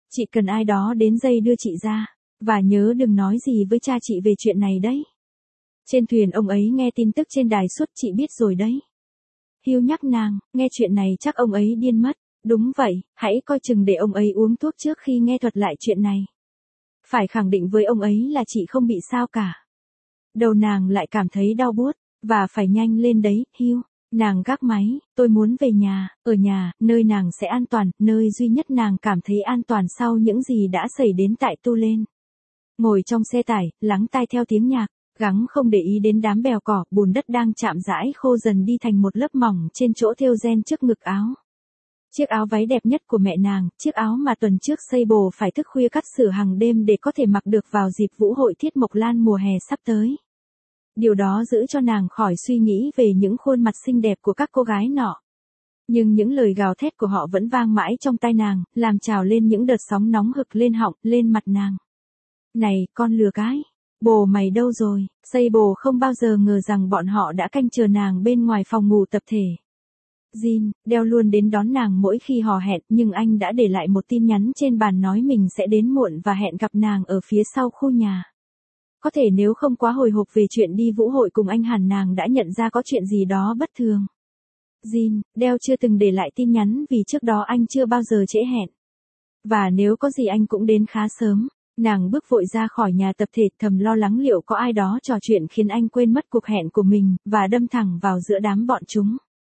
Chị cần ai đó đến dây đưa chị ra. Và nhớ đừng nói gì với cha chị về chuyện này đấy. Trên thuyền ông ấy nghe tin tức trên đài suốt, chị biết rồi đấy. Hugh nhắc nàng, nghe chuyện này chắc ông ấy điên mất. Đúng vậy, hãy coi chừng để ông ấy uống thuốc trước khi nghe thuật lại chuyện này. Phải khẳng định với ông ấy là chị không bị sao cả. Đầu nàng lại cảm thấy đau buốt, và phải nhanh lên đấy, Hugh. Nàng gác máy, tôi muốn về nhà, ở nhà, nơi nàng sẽ an toàn, nơi duy nhất nàng cảm thấy an toàn sau những gì đã xảy đến tại Tulane. Ngồi trong xe tải, lắng tai theo tiếng nhạc, gắng không để ý đến đám bèo cỏ, bùn đất đang chạm rãi khô dần đi thành một lớp mỏng trên chỗ thêu ren trước ngực áo. Chiếc áo váy đẹp nhất của mẹ nàng, chiếc áo mà tuần trước Sable phải thức khuya cắt sửa hàng đêm để có thể mặc được vào dịp vũ hội Thiết Mộc Lan mùa hè sắp tới. Điều đó giữ cho nàng khỏi suy nghĩ về những khuôn mặt xinh đẹp của các cô gái nọ. Nhưng những lời gào thét của họ vẫn vang mãi trong tai nàng, làm trào lên những đợt sóng nóng hực lên họng, lên mặt nàng. Này, con lừa cái! Bồ mày đâu rồi? Sable không bao giờ ngờ rằng bọn họ đã canh chờ nàng bên ngoài phòng ngủ tập thể. Jean, Dale luôn đến đón nàng mỗi khi hò hẹn, nhưng anh đã để lại một tin nhắn trên bàn nói mình sẽ đến muộn và hẹn gặp nàng ở phía sau khu nhà. Có thể nếu không quá hồi hộp về chuyện đi vũ hội cùng anh hẳn nàng đã nhận ra có chuyện gì đó bất thường. Jean, Dale chưa từng để lại tin nhắn vì trước đó anh chưa bao giờ trễ hẹn. Và nếu có gì anh cũng đến khá sớm. Nàng bước vội ra khỏi nhà tập thể, thầm lo lắng liệu có ai đó trò chuyện khiến anh quên mất cuộc hẹn của mình, và đâm thẳng vào giữa đám bọn chúng.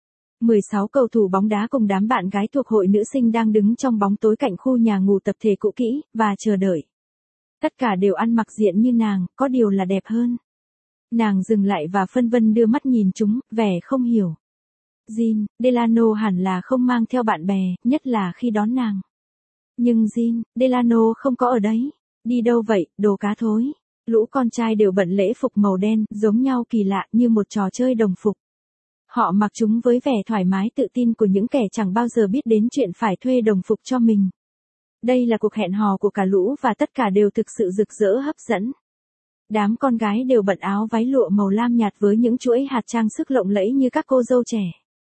16 cầu thủ bóng đá cùng đám bạn gái thuộc hội nữ sinh đang đứng trong bóng tối cạnh khu nhà ngủ tập thể cũ kỹ, và chờ đợi. Tất cả đều ăn mặc diện như nàng, có điều là đẹp hơn. Nàng dừng lại và phân vân đưa mắt nhìn chúng, vẻ không hiểu. Jean, Delano hẳn là không mang theo bạn bè, nhất là khi đón nàng. Nhưng Jean, Delano không có ở đấy. Đi đâu vậy, đồ cá thối? Lũ con trai đều bận lễ phục màu đen, giống nhau kỳ lạ như một trò chơi đồng phục. Họ mặc chúng với vẻ thoải mái tự tin của những kẻ chẳng bao giờ biết đến chuyện phải thuê đồng phục cho mình. Đây là cuộc hẹn hò của cả lũ và tất cả đều thực sự rực rỡ hấp dẫn. Đám con gái đều bận áo váy lụa màu lam nhạt với những chuỗi hạt trang sức lộng lẫy như các cô dâu trẻ.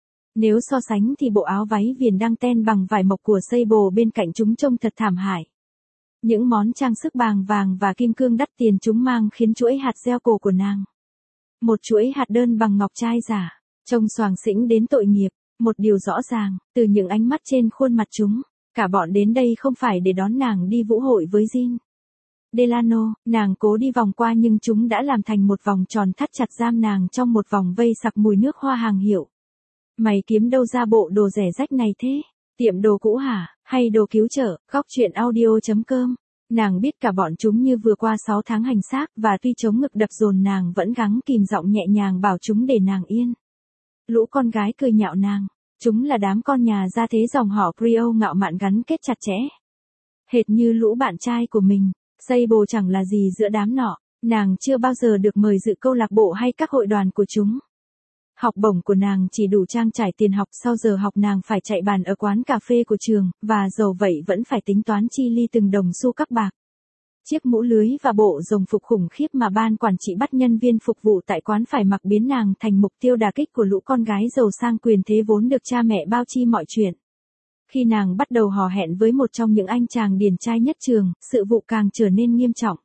Nếu so sánh thì bộ áo váy viền đăng ten bằng vải mộc của Sable bên cạnh chúng trông thật thảm hại. Những món trang sức bàng vàng và kim cương đắt tiền chúng mang khiến chuỗi hạt gieo cổ của nàng. Một chuỗi hạt đơn bằng ngọc trai giả, trông xoàng xĩnh đến tội nghiệp. Một điều rõ ràng, từ những ánh mắt trên khuôn mặt chúng, cả bọn đến đây không phải để đón nàng đi vũ hội với Jean. Delano, nàng cố đi vòng qua nhưng chúng đã làm thành một vòng tròn thắt chặt giam nàng trong một vòng vây sặc mùi nước hoa hàng hiệu. Mày kiếm đâu ra bộ đồ rẻ rách này thế? Tiệm đồ cũ hả? Hay đồ cứu trợ? Góc chuyện audio.com. Nàng biết cả bọn chúng như vừa qua 6 tháng hành xác và tuy chống ngực đập dồn nàng vẫn gắng kìm giọng nhẹ nhàng bảo chúng để nàng yên. Lũ con gái cười nhạo nàng. Chúng là đám con nhà gia thế dòng họ Creole ngạo mạn gắn kết chặt chẽ. Hệt như lũ bạn trai của mình, Sable chẳng là gì giữa đám nọ. Nàng chưa bao giờ được mời dự câu lạc bộ hay các hội đoàn của chúng. Học bổng của nàng chỉ đủ trang trải tiền học, sau giờ học nàng phải chạy bàn ở quán cà phê của trường, và dầu vậy vẫn phải tính toán chi ly từng đồng xu các bạc. Chiếc mũ lưới và bộ rồng phục khủng khiếp mà ban quản trị bắt nhân viên phục vụ tại quán phải mặc biến nàng thành mục tiêu đả kích của lũ con gái giàu sang quyền thế vốn được cha mẹ bao chi mọi chuyện. Khi nàng bắt đầu hò hẹn với một trong những anh chàng điển trai nhất trường, sự vụ càng trở nên nghiêm trọng.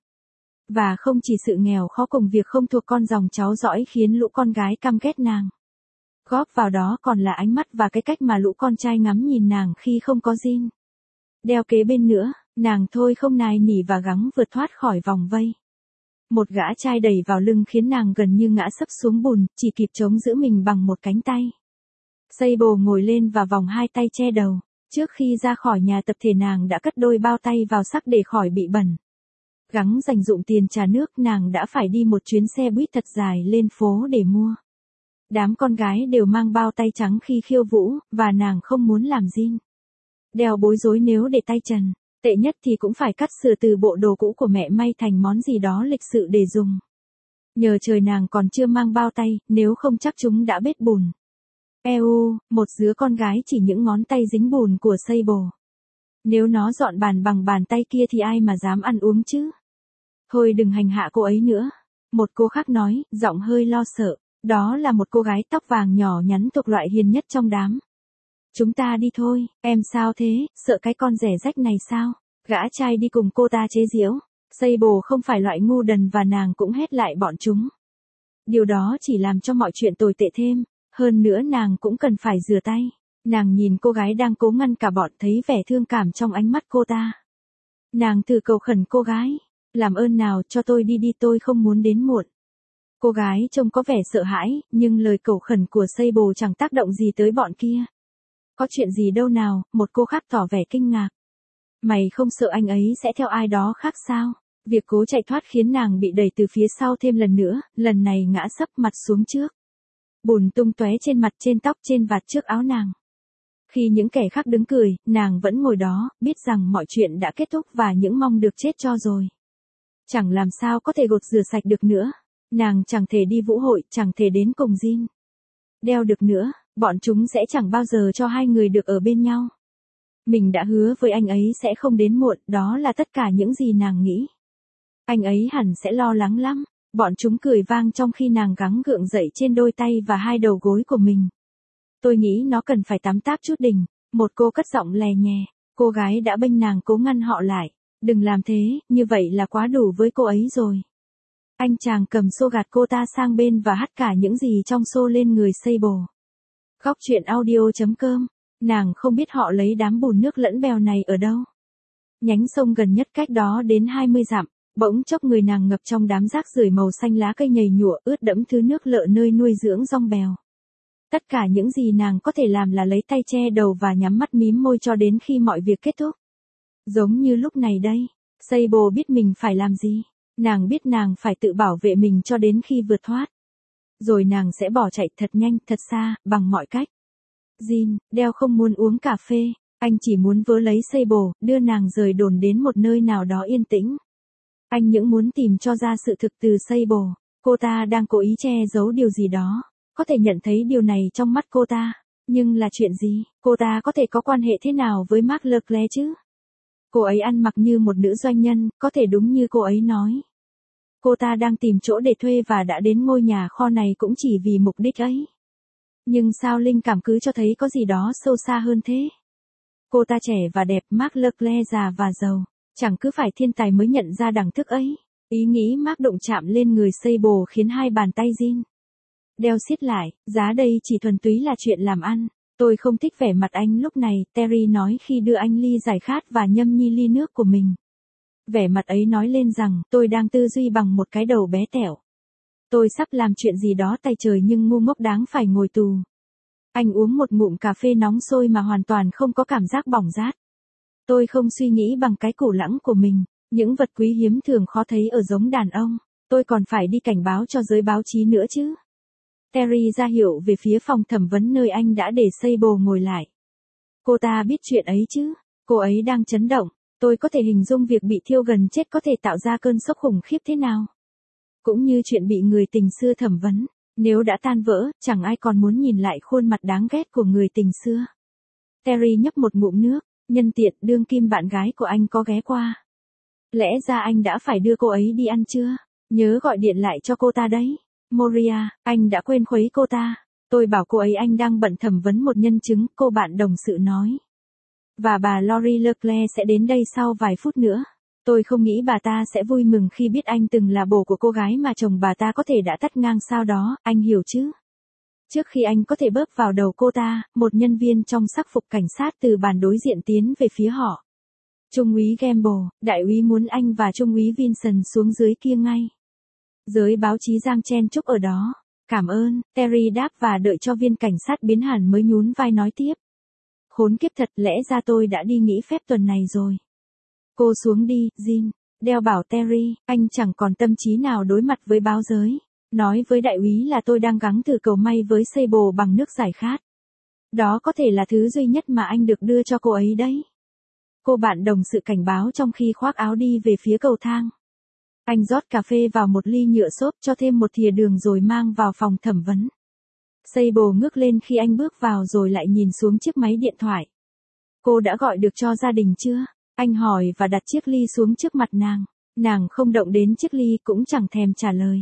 Và không chỉ sự nghèo khó cùng việc không thuộc con dòng cháu dõi khiến lũ con gái căm ghét nàng. Góp vào đó còn là ánh mắt và cái cách mà lũ con trai ngắm nhìn nàng khi không có Jean. Đeo kế bên nữa, nàng thôi không nài nỉ và gắng vượt thoát khỏi vòng vây. Một gã trai đẩy vào lưng khiến nàng gần như ngã sấp xuống bùn, chỉ kịp chống giữ mình bằng một cánh tay. Sable ngồi lên và vòng hai tay che đầu. Trước khi ra khỏi nhà tập thể nàng đã cất đôi bao tay vào sắc để khỏi bị bẩn. Gắng dành dụm tiền trả nước nàng đã phải đi một chuyến xe buýt thật dài lên phố để mua. Đám con gái đều mang bao tay trắng khi khiêu vũ, và nàng không muốn làm Jean. Đeo bối rối nếu để tay trần, tệ nhất thì cũng phải cắt sửa từ bộ đồ cũ của mẹ may thành món gì đó lịch sự để dùng. Nhờ trời nàng còn chưa mang bao tay, nếu không chắc chúng đã bết bùn. Một đứa con gái chỉ những ngón tay dính bùn của Sable. Nếu nó dọn bàn bằng bàn tay kia thì ai mà dám ăn uống chứ? Thôi đừng hành hạ cô ấy nữa. Một cô khác nói, giọng hơi lo sợ. Đó là một cô gái tóc vàng nhỏ nhắn thuộc loại hiền nhất trong đám. Chúng ta đi thôi, em sao thế, sợ cái con rẻ rách này sao? Gã trai đi cùng cô ta chế giễu. Sable không phải loại ngu đần và nàng cũng hét lại bọn chúng. Điều đó chỉ làm cho mọi chuyện tồi tệ thêm, hơn nữa nàng cũng cần phải rửa tay. Nàng nhìn cô gái đang cố ngăn cả bọn, thấy vẻ thương cảm trong ánh mắt cô ta. Nàng thử cầu khẩn cô gái, làm ơn nào cho tôi đi đi, tôi không muốn đến muộn. Cô gái trông có vẻ sợ hãi, nhưng lời cầu khẩn của Sable chẳng tác động gì tới bọn kia. Có chuyện gì đâu nào, một cô khác tỏ vẻ kinh ngạc. Mày không sợ anh ấy sẽ theo ai đó khác sao? Việc cố chạy thoát khiến nàng bị đẩy từ phía sau thêm lần nữa, lần này ngã sấp mặt xuống trước. Bùn tung tóe trên mặt, trên tóc, trên vạt trước áo nàng. Khi những kẻ khác đứng cười, nàng vẫn ngồi đó, biết rằng mọi chuyện đã kết thúc và những mong được chết cho rồi. Chẳng làm sao có thể gột rửa sạch được nữa. Nàng chẳng thể đi vũ hội, chẳng thể đến cùng Jin đeo được nữa, bọn chúng sẽ chẳng bao giờ cho hai người được ở bên nhau. Mình đã hứa với anh ấy sẽ không đến muộn, đó là tất cả những gì nàng nghĩ. Anh ấy hẳn sẽ lo lắng lắm. Bọn chúng cười vang trong khi nàng gắng gượng dậy trên đôi tay và hai đầu gối của mình. Tôi nghĩ nó cần phải tắm táp chút đỉnh. Một cô cất giọng lè nhè. Cô gái đã bênh nàng cố ngăn họ lại. Đừng làm thế, như vậy là quá đủ với cô ấy rồi. Anh chàng cầm xô gạt cô ta sang bên và hắt cả những gì trong xô lên người Sable. Góc truyện audio.com. Nàng không biết họ lấy đám bùn nước lẫn bèo này ở đâu. Nhánh sông gần nhất cách đó đến 20 dặm. Bỗng chốc người nàng ngập trong đám rác rưởi màu xanh lá cây nhầy nhụa ướt đẫm thứ nước lợ nơi nuôi dưỡng dong bèo. Tất cả những gì nàng có thể làm là lấy tay che đầu và nhắm mắt mím môi cho đến khi mọi việc kết thúc. Giống như lúc này đây, Sable biết mình phải làm gì. Nàng biết nàng phải tự bảo vệ mình cho đến khi vượt thoát. Rồi nàng sẽ bỏ chạy thật nhanh, thật xa, bằng mọi cách. Jin, Dell không muốn uống cà phê, anh chỉ muốn vớ lấy Sable, đưa nàng rời đồn đến một nơi nào đó yên tĩnh. Anh những muốn tìm cho ra sự thực từ Sable. Cô ta đang cố ý che giấu điều gì đó. Có thể nhận thấy điều này trong mắt cô ta. Nhưng là chuyện gì? Cô ta có thể có quan hệ thế nào với Mark Leclerc chứ? Cô ấy ăn mặc như một nữ doanh nhân, có thể đúng như cô ấy nói. Cô ta đang tìm chỗ để thuê và đã đến ngôi nhà kho này cũng chỉ vì mục đích ấy. Nhưng sao linh cảm cứ cho thấy có gì đó sâu xa hơn thế? Cô ta trẻ và đẹp, Mark Leclerc già và giàu. Chẳng cứ phải thiên tài mới nhận ra đẳng thức ấy. Ý nghĩ Mark đụng chạm lên người Sable khiến hai bàn tay Jin đeo siết lại. Giá đây chỉ thuần túy là chuyện làm ăn. Tôi không thích vẻ mặt anh lúc này, Terry nói khi đưa anh ly giải khát và nhâm nhi ly nước của mình. Vẻ mặt ấy nói lên rằng tôi đang tư duy bằng một cái đầu bé tẹo. Tôi sắp làm chuyện gì đó tay trời nhưng ngu ngốc đáng phải ngồi tù. Anh uống một ngụm cà phê nóng sôi mà hoàn toàn không có cảm giác bỏng rát. Tôi không suy nghĩ bằng cái củ lẳng của mình, những vật quý hiếm thường khó thấy ở giống đàn ông. Tôi còn phải đi cảnh báo cho giới báo chí nữa chứ. Terry ra hiệu về phía phòng thẩm vấn nơi anh đã để Sable ngồi lại. Cô ta biết chuyện ấy chứ, cô ấy đang chấn động. Tôi có thể hình dung việc bị thiêu gần chết có thể tạo ra cơn sốc khủng khiếp thế nào. Cũng như chuyện bị người tình xưa thẩm vấn. Nếu đã tan vỡ, chẳng ai còn muốn nhìn lại khuôn mặt đáng ghét của người tình xưa. Terry nhấp một ngụm nước. Nhân tiện, đương kim bạn gái của anh có ghé qua. Lẽ ra anh đã phải đưa cô ấy đi ăn trưa. Nhớ gọi điện lại cho cô ta đấy. Moria, anh đã quên khuấy cô ta. Tôi bảo cô ấy anh đang bận thẩm vấn một nhân chứng, cô bạn đồng sự nói. Và bà Lori Leclerc sẽ đến đây sau vài phút nữa. Tôi không nghĩ bà ta sẽ vui mừng khi biết anh từng là bồ của cô gái mà chồng bà ta có thể đã tắt ngang sao đó, anh hiểu chứ? Trước khi anh có thể bớp vào đầu cô ta, một nhân viên trong sắc phục cảnh sát từ bàn đối diện tiến về phía họ. Trung úy Gamble, đại úy muốn anh và Trung úy Vincent xuống dưới kia ngay. Giới báo chí giang chen chúc ở đó. Cảm ơn, Terry đáp và đợi cho viên cảnh sát biến hẳn mới nhún vai nói tiếp. Khốn kiếp thật, lẽ ra tôi đã đi nghỉ phép tuần này rồi. Cô xuống đi, Jin. Dell bảo Terry, anh chẳng còn tâm trí nào đối mặt với báo giới. Nói với đại úy là tôi đang gắng thử cầu may với Sable bằng nước giải khát. Đó có thể là thứ duy nhất mà anh được đưa cho cô ấy đấy. Cô bạn đồng sự cảnh báo trong khi khoác áo đi về phía cầu thang. Anh rót cà phê vào một ly nhựa xốp cho thêm một thìa đường rồi mang vào phòng thẩm vấn. Sable ngước lên khi anh bước vào rồi lại nhìn xuống chiếc máy điện thoại. Cô đã gọi được cho gia đình chưa? Anh hỏi và đặt chiếc ly xuống trước mặt nàng. Nàng không động đến chiếc ly cũng chẳng thèm trả lời.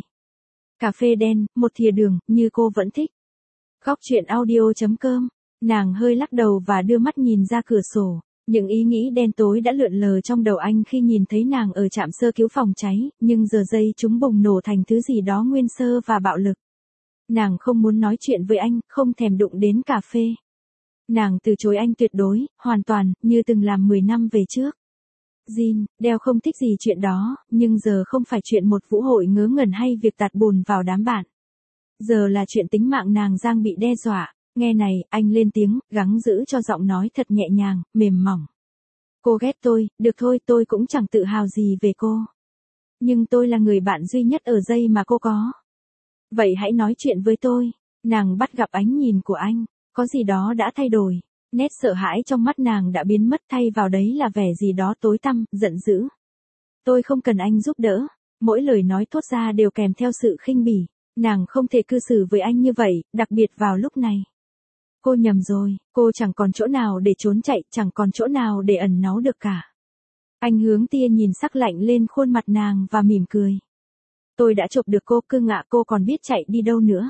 Cà phê đen, một thìa đường, như cô vẫn thích. Góc truyện audio.com. Nàng hơi lắc đầu và đưa mắt nhìn ra cửa sổ. Những ý nghĩ đen tối đã lượn lờ trong đầu anh khi nhìn thấy nàng ở trạm sơ cứu phòng cháy, nhưng giờ giây chúng bùng nổ thành thứ gì đó nguyên sơ và bạo lực. Nàng không muốn nói chuyện với anh, không thèm đụng đến cà phê. Nàng từ chối anh tuyệt đối, hoàn toàn, như từng làm 10 năm về trước. Jin, Dell không thích gì chuyện đó, nhưng giờ không phải chuyện một vũ hội ngớ ngẩn hay việc tạt bùn vào đám bạn. Giờ là chuyện tính mạng nàng đang bị đe dọa. Nghe này, anh lên tiếng, gắng giữ cho giọng nói thật nhẹ nhàng, mềm mỏng. Cô ghét tôi, được thôi, tôi cũng chẳng tự hào gì về cô. Nhưng tôi là người bạn duy nhất ở dây mà cô có. Vậy hãy nói chuyện với tôi. Nàng bắt gặp ánh nhìn của anh, có gì đó đã thay đổi. Nét sợ hãi trong mắt nàng đã biến mất, thay vào đấy là vẻ gì đó tối tăm, giận dữ. Tôi không cần anh giúp đỡ. Mỗi lời nói thốt ra đều kèm theo sự khinh bỉ. Nàng không thể cư xử với anh như vậy, đặc biệt vào lúc này. Cô nhầm rồi, cô chẳng còn chỗ nào để trốn chạy, chẳng còn chỗ nào để ẩn náu được cả. Anh hướng tia nhìn sắc lạnh lên khuôn mặt nàng và mỉm cười. Tôi đã chộp được cô, cưng ạ, cô còn biết chạy đi đâu nữa.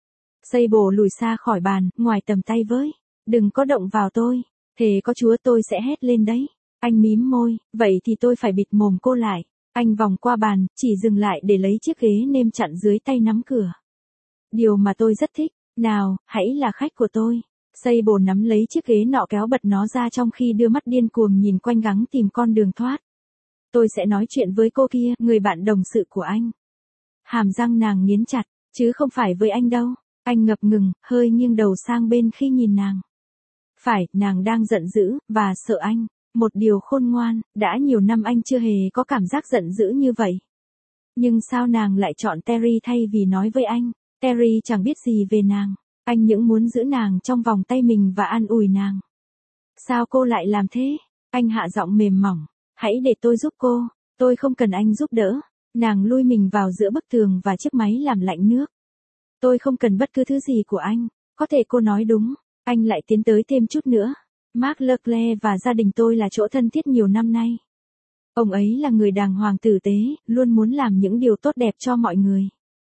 Sable lùi xa khỏi bàn, ngoài tầm tay với. Đừng có động vào tôi, thề có Chúa tôi sẽ hét lên đấy. Anh mím môi, vậy thì tôi phải bịt mồm cô lại. Anh vòng qua bàn, chỉ dừng lại để lấy chiếc ghế nêm chặn dưới tay nắm cửa. Điều mà tôi rất thích, nào, hãy là khách của tôi. Sable nắm lấy chiếc ghế nọ kéo bật nó ra trong khi đưa mắt điên cuồng nhìn quanh gắng tìm con đường thoát. Tôi sẽ nói chuyện với cô kia, người bạn đồng sự của anh. Hàm răng nàng nghiến chặt, chứ không phải với anh đâu. Anh ngập ngừng, hơi nghiêng đầu sang bên khi nhìn nàng. Phải, nàng đang giận dữ, và sợ anh. Một điều khôn ngoan, đã nhiều năm anh chưa hề có cảm giác giận dữ như vậy. Nhưng sao nàng lại chọn Terry thay vì nói với anh? Terry chẳng biết gì về nàng. Anh những muốn giữ nàng trong vòng tay mình và an ủi nàng. Sao cô lại làm thế? Anh hạ giọng mềm mỏng. Hãy để tôi giúp cô. Tôi không cần anh giúp đỡ. Nàng lui mình vào giữa bức tường và chiếc máy làm lạnh nước. Tôi không cần bất cứ thứ gì của anh. Có thể cô nói đúng. Anh lại tiến tới thêm chút nữa. Mark Leclerc và gia đình tôi là chỗ thân thiết nhiều năm nay. Ông ấy là người đàng hoàng tử tế, luôn muốn làm những điều tốt đẹp cho mọi người.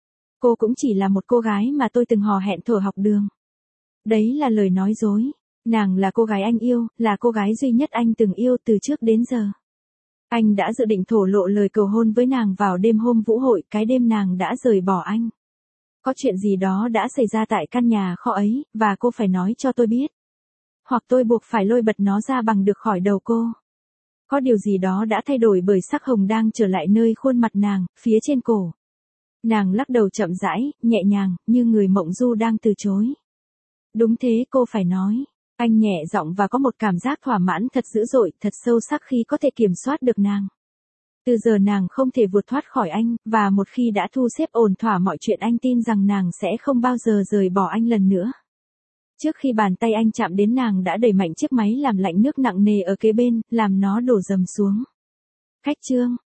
Cô cũng chỉ là một cô gái mà tôi từng hò hẹn thuở học đường. Đấy là lời nói dối. Nàng là cô gái anh yêu, là cô gái duy nhất anh từng yêu từ trước đến giờ. Anh đã dự định thổ lộ lời cầu hôn với nàng vào đêm hôm vũ hội, cái đêm nàng đã rời bỏ anh. Có chuyện gì đó đã xảy ra tại căn nhà kho ấy, và cô phải nói cho tôi biết. Hoặc tôi buộc phải lôi bật nó ra bằng được khỏi đầu cô. Có điều gì đó đã thay đổi bởi sắc hồng đang trở lại nơi khuôn mặt nàng, phía trên cổ. Nàng lắc đầu chậm rãi, nhẹ nhàng, như người mộng du đang từ chối. Đúng thế, cô phải nói. Anh nhẹ giọng và có một cảm giác thỏa mãn thật dữ dội, thật sâu sắc khi có thể kiểm soát được nàng. Từ giờ nàng không thể vượt thoát khỏi anh, và một khi đã thu xếp ổn thỏa mọi chuyện anh tin rằng nàng sẽ không bao giờ rời bỏ anh lần nữa. Trước khi bàn tay anh chạm đến nàng đã đẩy mạnh chiếc máy làm lạnh nước nặng nề ở kế bên, làm nó đổ dầm xuống. Khách trương,